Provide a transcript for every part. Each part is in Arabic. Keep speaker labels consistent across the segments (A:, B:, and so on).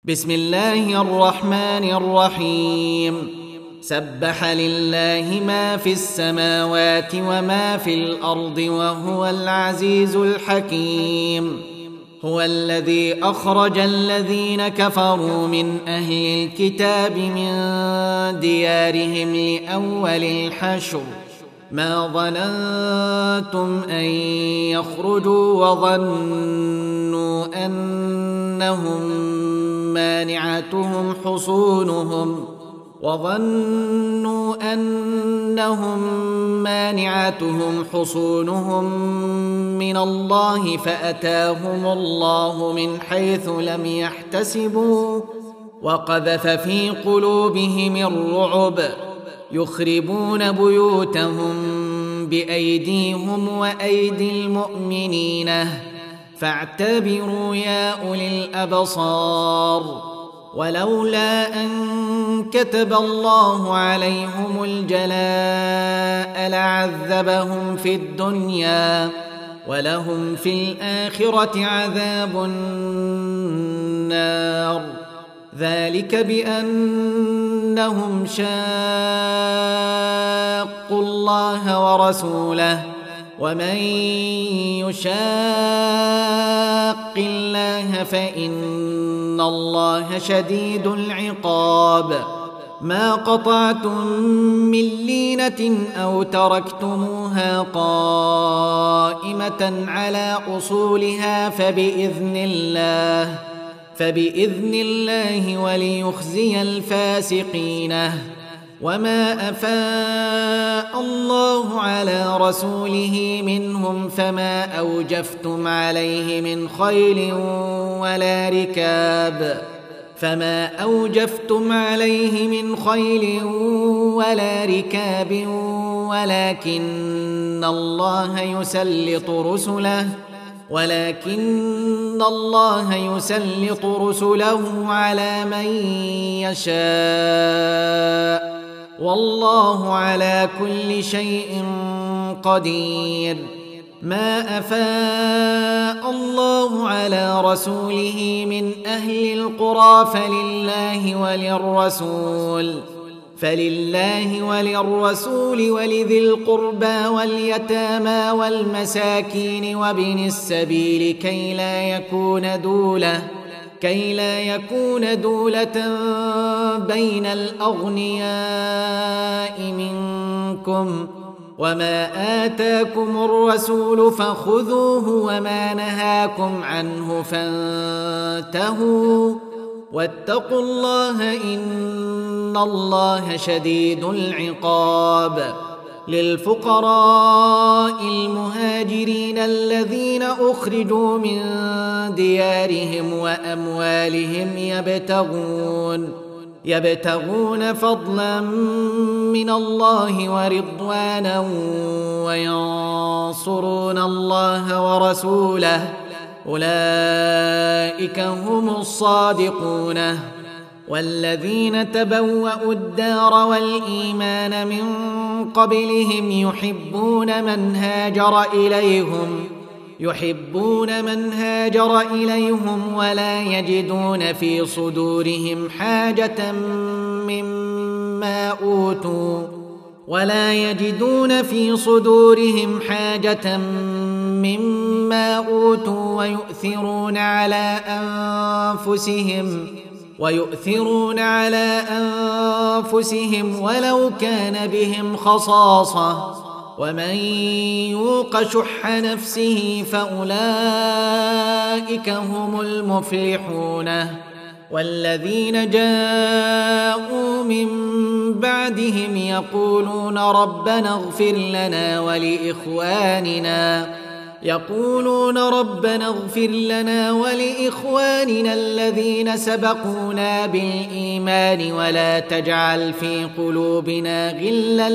A: بسم الله الرحمن الرحيم سبح لله ما في السماوات وما في الأرض وهو العزيز الحكيم. هو الذي أخرج الذين كفروا من أهل الكتاب من ديارهم لأول الحشر ما ظننتم أن يخرجوا وظنوا أنهم مانعتهم حصونهم من الله فأتاهم الله من حيث لم يحتسبوا وقذف في قلوبهم الرعب يخربون بيوتهم بأيديهم وأيدي المؤمنين فاعتبروا يا أولي الأبصار. ولولا أن كتب الله عليهم الجلاء لعذبهم في الدنيا ولهم في الآخرة عذاب النار ذلك بأنهم شاقوا الله ورسوله ومن يشاق الله فإن الله شديد العقاب. ما قطعتم من لينة أو تركتموها قائمة على أصولها فبإذن الله وليخزي الفاسقين. وما أفاء الله على رسوله منهم فما أوجفتم عليه من خيل ولا ركاب ولكن الله يسلط رسله على من يشاء والله على كل شيء قدير. ما أفاء الله على رسوله من أهل القرى فلله وللرسول ولذي القربى واليتامى والمساكين وابن السبيل كي لا يكون دولة بين الأغنياء منكم. وما آتاكم الرسول فخذوه وما نهاكم عنه فانتهوا واتقوا الله إن الله شديد العقاب. للفقراء المهاجرين الذين أخرجوا من ديارهم وأموالهم يبتغون فضلا من الله ورضوانا وينصرون الله ورسوله أولئك هم الصادقون. والذين تبوأوا الدار والإيمان من قبلهم يحبون من هاجر إليهم ولا يجدون في صدورهم حاجة مما أوتوا ويؤثرون على أنفسهم ولو كان بهم خصاصة ومن يوق شح نفسه فأولئك هم المفلحون. والذين جاءوا من بعدهم يقولون ربنا اغفر لنا ولإخواننا الذين سبقونا بالإيمان ولا تجعل في قلوبنا غلا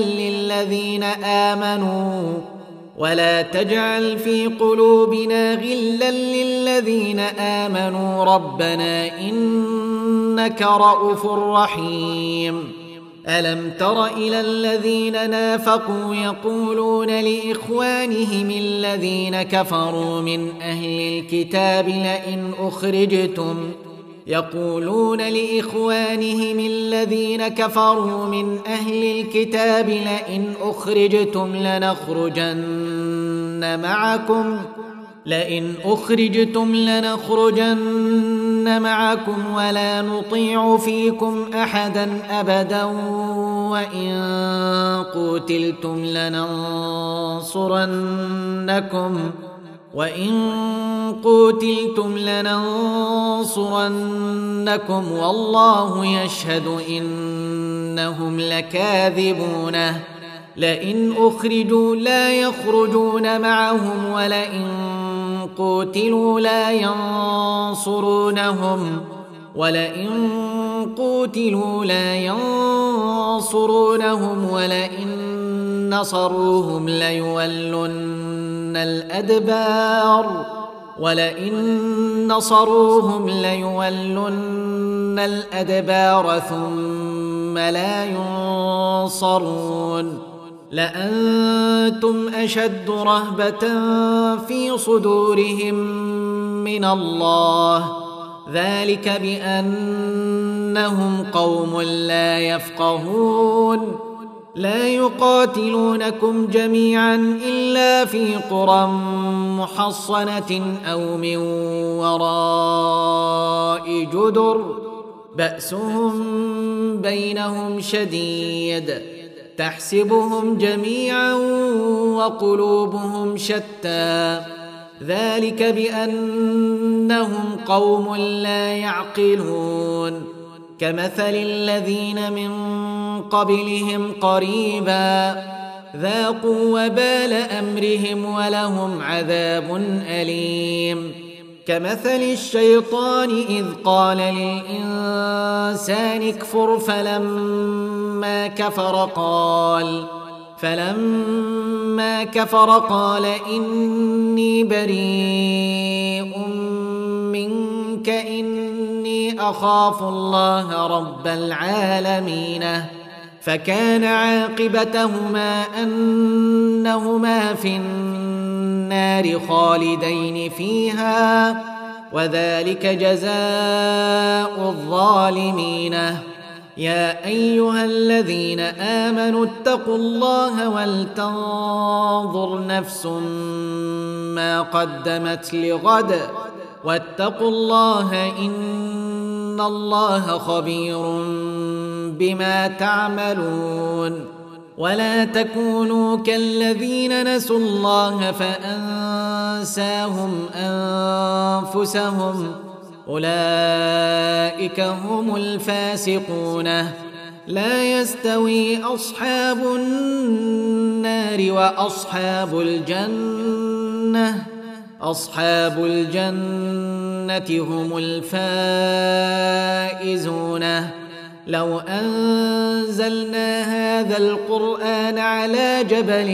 A: للذين آمنوا ربنا إنك رؤوف رحيم. ألم تر إلى الذين نافقوا يقولون لإخوانهم الذين كفروا من أهل الكتاب يقولون لإخوانهم الذين كفروا من أهل الكتاب لئن أخرجتم لنخرجن معكم ولا نطيع فيكم أحدا أبدا وإن قوتلتم لننصرنكم والله يشهد إنهم لكاذبون لئن أخرجوا لا يخرجون معهم ولئن قوتلوا لا ينصرونهم ولئن نصروهم ليولن الأدبار ثم لا ينصرون لأنتم أشد رهبة في صدورهم من الله ذلك بأنهم قوم لا يفقهون لا يقاتلونكم جميعا إلا في قرى محصنة أو من وراء جدر بأسهم بينهم شديد تحسبهم جميعا وقلوبهم شتى ذلك بأنهم قوم لا يعقلون كمثل الذين من قبلهم قريبا ذاقوا وبال أمرهم ولهم عذاب أليم كمثل الشيطان إذ قال للإنسان اكفر فلما كفر قال إني بريء منك إني أخاف الله رب العالمين فكان عاقبتهما أنهما في النار خالدين فيها وذلك جزاء الظالمين يا أيها الذين آمنوا اتقوا الله ولتنظر نفس ما قدمت لغد واتقوا الله إن الله خبير بما تعملون ولا تكونوا كالذين نسوا الله فأنساهم أنفسهم أولئك هم الفاسقون لا يستوي أصحاب النار وأصحاب الجنة أصحاب الجنة هم الفائزون لو أنزلنا هذا القرآن على جبل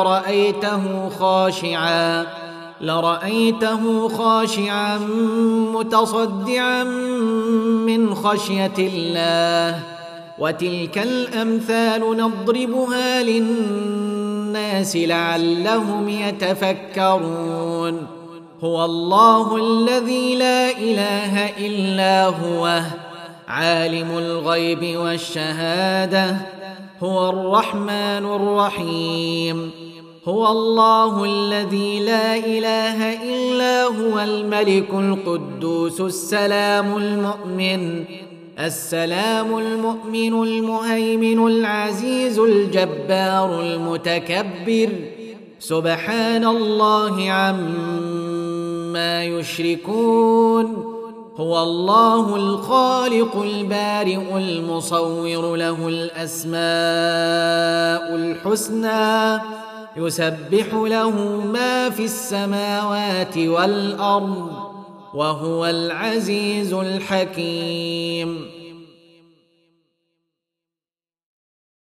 A: لرأيته خاشعا متصدعا من خشية الله وتلك الأمثال نضربها للناس لعلهم يتفكرون هو الله الذي لا إله إلا هو عالم الغيب والشهادة هو الرحمن الرحيم هو الله الذي لا إله إلا هو الملك القدوس السلام المؤمن المهيمن العزيز الجبار المتكبر سبحان الله عما يشركون هو الله الخالق البارئ المصور له الأسماء الحسنى يسبح له ما في السماوات والأرض وهو العزيز الحكيم